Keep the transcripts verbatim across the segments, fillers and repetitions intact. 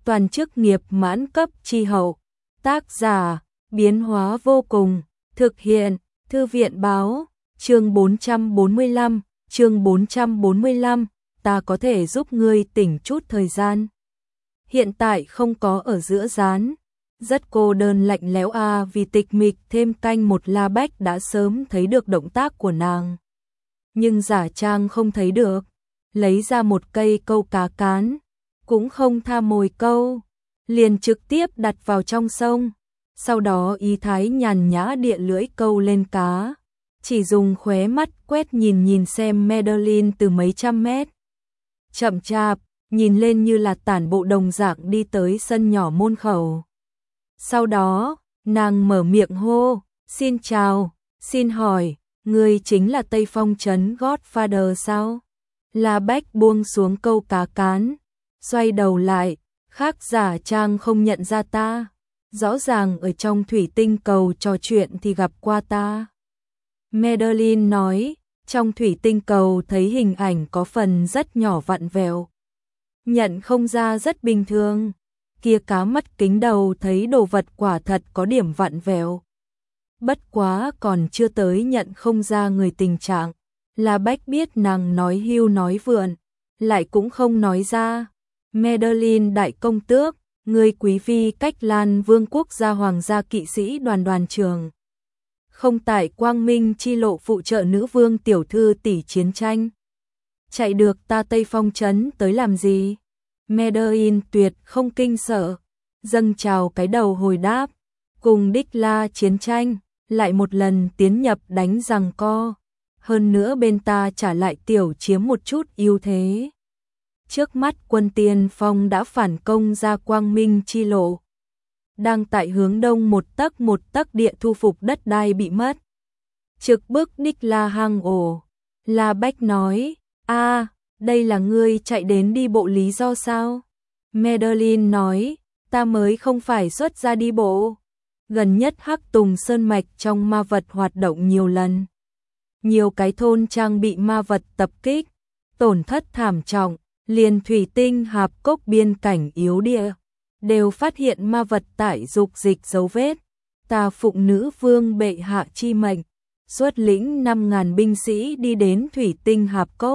toàn chức nghiệp mãn cấp chi hậu. Tác giả, biến hóa vô cùng, thực hiện, thư viện báo, chương bốn trăm bốn mươi lăm, chương bốn trăm bốn mươi lăm, ta có thể giúp ngươi tỉnh chút thời gian. Hiện tại không có ở giữa gián, rất cô đơn lạnh lẽo a vì tịch mịch thêm canh một La Bách đã sớm thấy được động tác của nàng. Nhưng giả trang không thấy được, lấy ra một cây câu cá cán, cũng không tha mồi câu, liền trực tiếp đặt vào trong sông. Sau đó ý thái nhàn nhã địa lưỡi câu lên cá, chỉ dùng khóe mắt quét nhìn nhìn xem Madeline từ mấy trăm mét. Chậm chạp, nhìn lên như là tản bộ đồng dạng đi tới sân nhỏ môn khẩu. Sau đó, nàng mở miệng hô, xin chào, xin hỏi, ngươi chính là Tây Phong trấn Godfather sao? La Bách buông xuống câu cá cán, xoay đầu lại, khác giả trang không nhận ra ta. Rõ ràng ở trong thủy tinh cầu trò chuyện thì gặp qua ta. Madeline nói, trong thủy tinh cầu thấy hình ảnh có phần rất nhỏ vặn vẹo. Nhận không ra rất bình thường. Kia cá mắt kính đầu thấy đồ vật quả thật có điểm vặn vẹo. Bất quá còn chưa tới nhận không ra người tình trạng. La Bách biết nàng nói hưu nói vượn, lại cũng không nói ra. Madeline đại công tước, người quý phi Cách Lan Vương quốc gia hoàng gia kỵ sĩ đoàn đoàn trường. Không tại quang minh chi lộ phụ trợ nữ vương tiểu thư tỷ chiến tranh. Chạy được ta Tây Phong trấn tới làm gì? Madeline tuyệt không kinh sợ, dâng chào cái đầu hồi đáp, cùng đích la chiến tranh, lại một lần tiến nhập đánh giằng co, hơn nữa bên ta trả lại tiểu chiếm một chút ưu thế. Trước mắt quân tiên phong đã phản công ra quang minh chi lộ, đang tại hướng đông một tấc một tấc địa thu phục đất đai bị mất. Trực bức đích la hang ổ, La Bách nói, a đây là ngươi chạy đến đi bộ lý do sao? Madeline nói, ta mới không phải xuất ra đi bộ. Gần nhất Hắc Tùng Sơn Mạch trong ma vật hoạt động nhiều lần. Nhiều cái thôn trang bị ma vật tập kích, tổn thất thảm trọng, liền thủy tinh hạp cốc biên cảnh yếu địa, đều phát hiện ma vật tại dục dịch dấu vết. Ta phụng nữ vương bệ hạ chi mệnh, xuất lĩnh năm ngàn binh sĩ đi đến thủy tinh hạp cốc.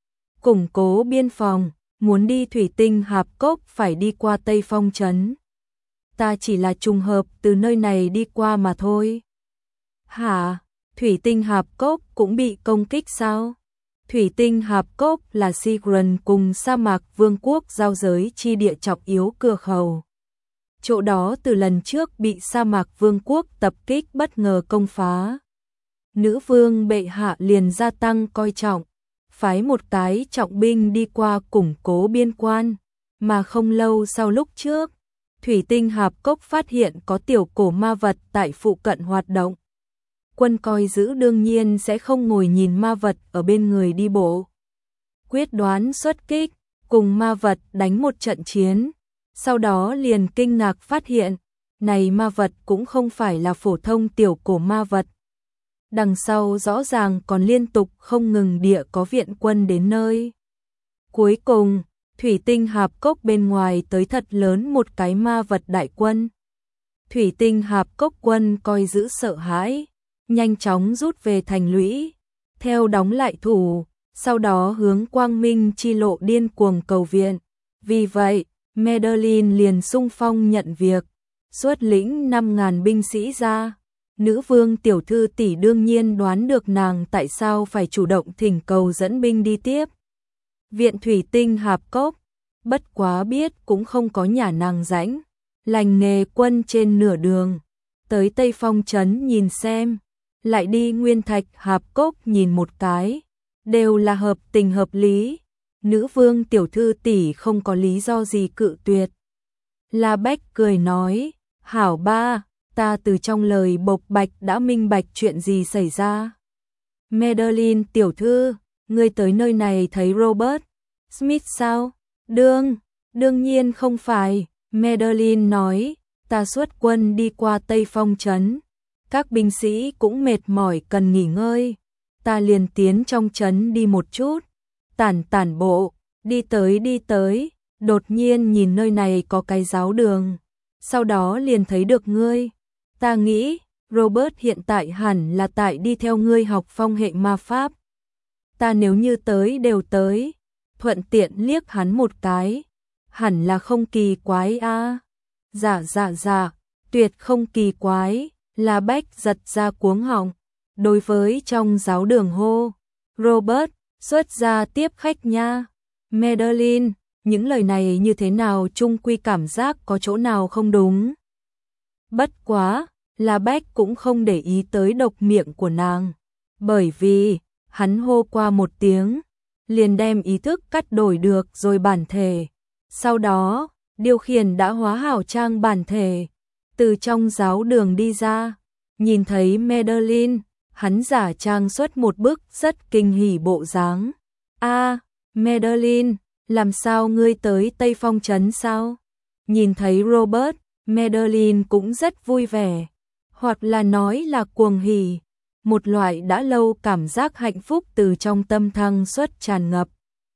Củng cố biên phòng, muốn đi thủy tinh hạp cốc phải đi qua Tây Phong trấn. Ta chỉ là trùng hợp từ nơi này đi qua mà thôi. Hả? Thủy tinh hạp cốc cũng bị công kích sao? Thủy tinh hạp cốc là Sigran cùng sa mạc vương quốc giao giới chi địa trọng yếu cửa khẩu. Chỗ đó từ lần trước bị sa mạc vương quốc tập kích bất ngờ công phá. Nữ vương bệ hạ liền gia tăng coi trọng, phái một cái trọng binh đi qua củng cố biên quan, mà không lâu sau lúc trước, thủy tinh hạp cốc phát hiện có tiểu cổ ma vật tại phụ cận hoạt động. Quân coi giữ đương nhiên sẽ không ngồi nhìn ma vật ở bên người đi bộ. Quyết đoán xuất kích, cùng ma vật đánh một trận chiến, sau đó liền kinh ngạc phát hiện, này ma vật cũng không phải là phổ thông tiểu cổ ma vật. Đằng sau rõ ràng còn liên tục không ngừng địa có viện quân đến nơi. Cuối cùng, thủy tinh hạp cốc bên ngoài tới thật lớn một cái ma vật đại quân. Thủy tinh hạp cốc quân coi giữ sợ hãi, nhanh chóng rút về thành lũy, theo đóng lại thủ, sau đó hướng quang minh chi lộ điên cuồng cầu viện. Vì vậy, Madeline liền xung phong nhận việc, xuất lĩnh năm ngàn binh sĩ ra. Nữ vương tiểu thư tỷ đương nhiên đoán được nàng tại sao phải chủ động thỉnh cầu dẫn binh đi tiếp viện thủy tinh hạp cốc, bất quá biết cũng không có nhà nàng rãnh, lành nghề quân trên nửa đường, tới Tây Phong trấn nhìn xem, lại đi Nguyên Thạch hạp cốc nhìn một cái, đều là hợp tình hợp lý, nữ vương tiểu thư tỷ không có lý do gì cự tuyệt. La Bách cười nói, hảo ba, ta từ trong lời bộc bạch đã minh bạch chuyện gì xảy ra. Madeline tiểu thư, ngươi tới nơi này thấy Robert Smith sao? Đương, đương nhiên không phải, Madeline nói, ta xuất quân đi qua Tây Phong trấn, các binh sĩ cũng mệt mỏi cần nghỉ ngơi, ta liền tiến trong trấn đi một chút, tản tản bộ, đi tới đi tới, đột nhiên nhìn nơi này có cái giáo đường, sau đó liền thấy được ngươi. Ta nghĩ, Robert hiện tại hẳn là tại đi theo ngươi học phong hệ ma pháp. Ta nếu như tới đều tới, thuận tiện liếc hắn một cái, hẳn là không kỳ quái a. À. Dạ dạ dạ, tuyệt không kỳ quái, La Bách giật ra cuống họng, đối với trong giáo đường hô, Robert, xuất ra tiếp khách nha. Madeline, những lời này như thế nào chung quy cảm giác có chỗ nào không đúng. Bất quá, La Bách cũng không để ý tới độc miệng của nàng, bởi vì, hắn hô qua một tiếng, liền đem ý thức cắt đổi được rồi bản thể. Sau đó, điều khiển đã hóa hảo trang bản thể, từ trong giáo đường đi ra, nhìn thấy Madeline, hắn giả trang xuất một bức rất kinh hỉ bộ dáng. A, à, Madeline, làm sao ngươi tới Tây Phong trấn sao? Nhìn thấy Robert, Madeline cũng rất vui vẻ, hoặc là nói là cuồng hỉ, một loại đã lâu cảm giác hạnh phúc từ trong tâm thăng xuất tràn ngập.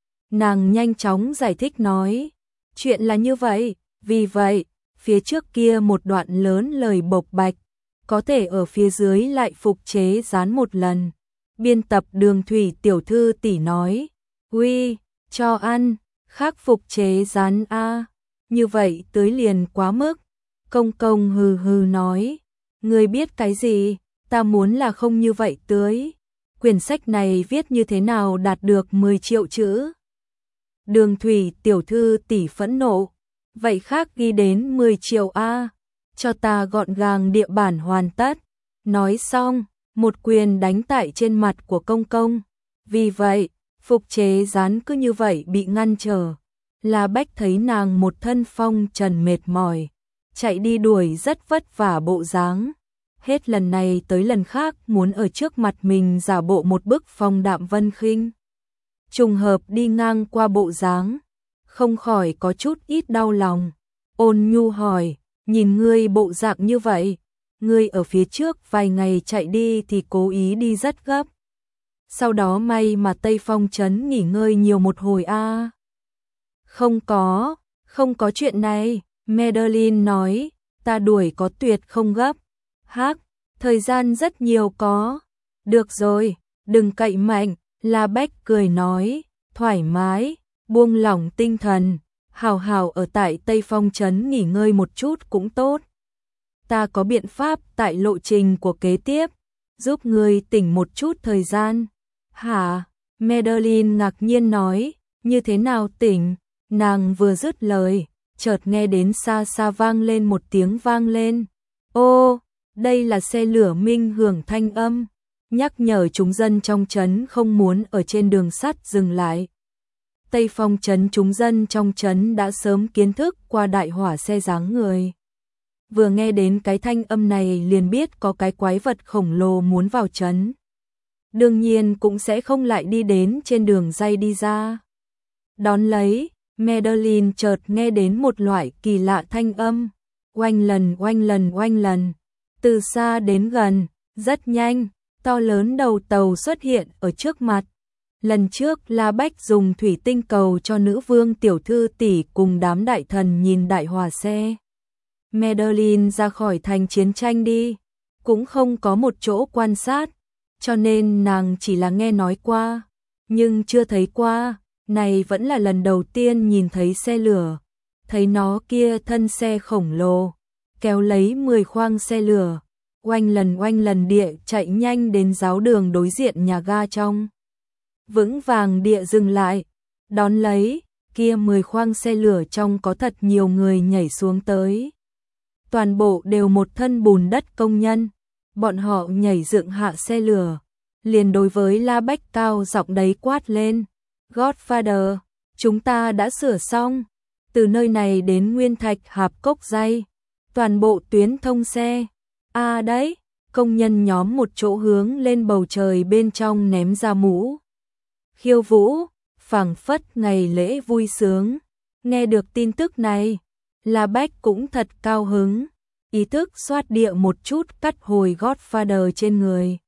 Nàng nhanh chóng giải thích nói, chuyện là như vậy, vì vậy, phía trước kia một đoạn lớn lời bộc bạch, có thể ở phía dưới lại phục chế dán một lần. Biên tập Đường Thủy tiểu thư tỷ nói, uy, cho ăn, khác phục chế dán a, như vậy tới liền quá mức. Công công hừ hừ nói, ngươi biết cái gì, ta muốn là không như vậy tưới. Quyển sách này viết như thế nào đạt được mười triệu chữ. Đường Thủy tiểu thư tỷ phẫn nộ, vậy khác ghi đến mười triệu a, cho ta gọn gàng địa bản hoàn tất. Nói xong, một quyền đánh tại trên mặt của công công. Vì vậy, phục chế dán cứ như vậy bị ngăn trở. La Bách thấy nàng một thân phong trần mệt mỏi, chạy đi đuổi rất vất vả bộ dáng. Hết lần này tới lần khác muốn ở trước mặt mình giả bộ một bức phong đạm vân khinh. Trùng hợp đi ngang qua bộ dáng, không khỏi có chút ít đau lòng. Ôn nhu hỏi, nhìn ngươi bộ dạng như vậy, ngươi ở phía trước vài ngày chạy đi thì cố ý đi rất gấp. Sau đó may mà Tây Phong trấn nghỉ ngơi nhiều một hồi a. À. Không có, không có chuyện này, Madeline nói, ta đuổi có tuyệt không gấp. Hắc, thời gian rất nhiều có. Được rồi, đừng cậy mạnh, La Bách cười nói, thoải mái, buông lỏng tinh thần, hào hào ở tại Tây Phong trấn nghỉ ngơi một chút cũng tốt. Ta có biện pháp tại lộ trình của kế tiếp, giúp ngươi tỉnh một chút thời gian. Hả? Madeline ngạc nhiên nói, như thế nào tỉnh? Nàng vừa dứt lời, chợt nghe đến xa xa vang lên một tiếng vang lên. Ô, đây là xe lửa minh hưởng thanh âm, nhắc nhở chúng dân trong trấn không muốn ở trên đường sắt dừng lại. Tây Phong trấn chúng dân trong trấn đã sớm kiến thức qua đại hỏa xe dáng người. Vừa nghe đến cái thanh âm này liền biết có cái quái vật khổng lồ muốn vào trấn. Đương nhiên cũng sẽ không lại đi đến trên đường ray đi ra. Đón lấy, Madeline chợt nghe đến một loại kỳ lạ thanh âm, oanh lần oanh lần oanh lần, từ xa đến gần, rất nhanh, to lớn đầu tàu xuất hiện ở trước mặt. Lần trước La Bách dùng thủy tinh cầu cho nữ vương tiểu thư tỷ cùng đám đại thần nhìn đại hỏa xe. Madeline ra khỏi thành chiến tranh đi, cũng không có một chỗ quan sát, cho nên nàng chỉ là nghe nói qua, nhưng chưa thấy qua, này vẫn là lần đầu tiên nhìn thấy xe lửa, thấy nó kia thân xe khổng lồ, kéo lấy mười khoang xe lửa, oanh lần oanh lần địa chạy nhanh đến giáo đường đối diện nhà ga trong. Vững vàng địa dừng lại, đón lấy, kia mười khoang xe lửa trong có thật nhiều người nhảy xuống tới. Toàn bộ đều một thân bùn đất công nhân, bọn họ nhảy dựng hạ xe lửa, liền đối với La Bách cao giọng đấy quát lên, Godfather, chúng ta đã sửa xong, từ nơi này đến Nguyên Thạch Hạp Cốc Dây, toàn bộ tuyến thông xe. À đấy, công nhân nhóm một chỗ hướng lên bầu trời bên trong ném ra mũ. Khiêu vũ, phảng phất ngày lễ vui sướng. Nghe được tin tức này, La Bách cũng thật cao hứng, ý thức xoát địa một chút cắt hồi Godfather trên người.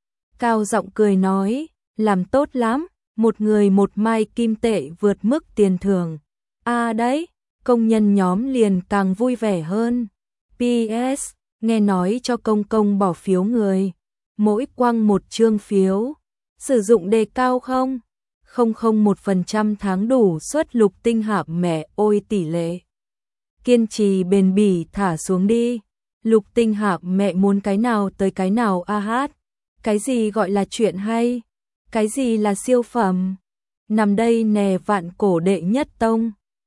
Cao giọng cười nói, làm tốt lắm, một người một mai kim tệ vượt mức tiền thưởng. À đấy, công nhân nhóm liền càng vui vẻ hơn. pê ét, nghe nói cho công công bỏ phiếu người. Mỗi quăng một chương phiếu. Sử dụng đề cao không? Không không một phần trăm tháng đủ suất lục tinh hạp mẹ ôi tỷ lệ. Kiên trì bền bỉ thả xuống đi. Lục tinh hạp mẹ muốn cái nào tới cái nào a hát. Cái gì gọi là chuyện hay? Cái gì là siêu phẩm? Nằm đây nè vạn cổ đệ nhất tông.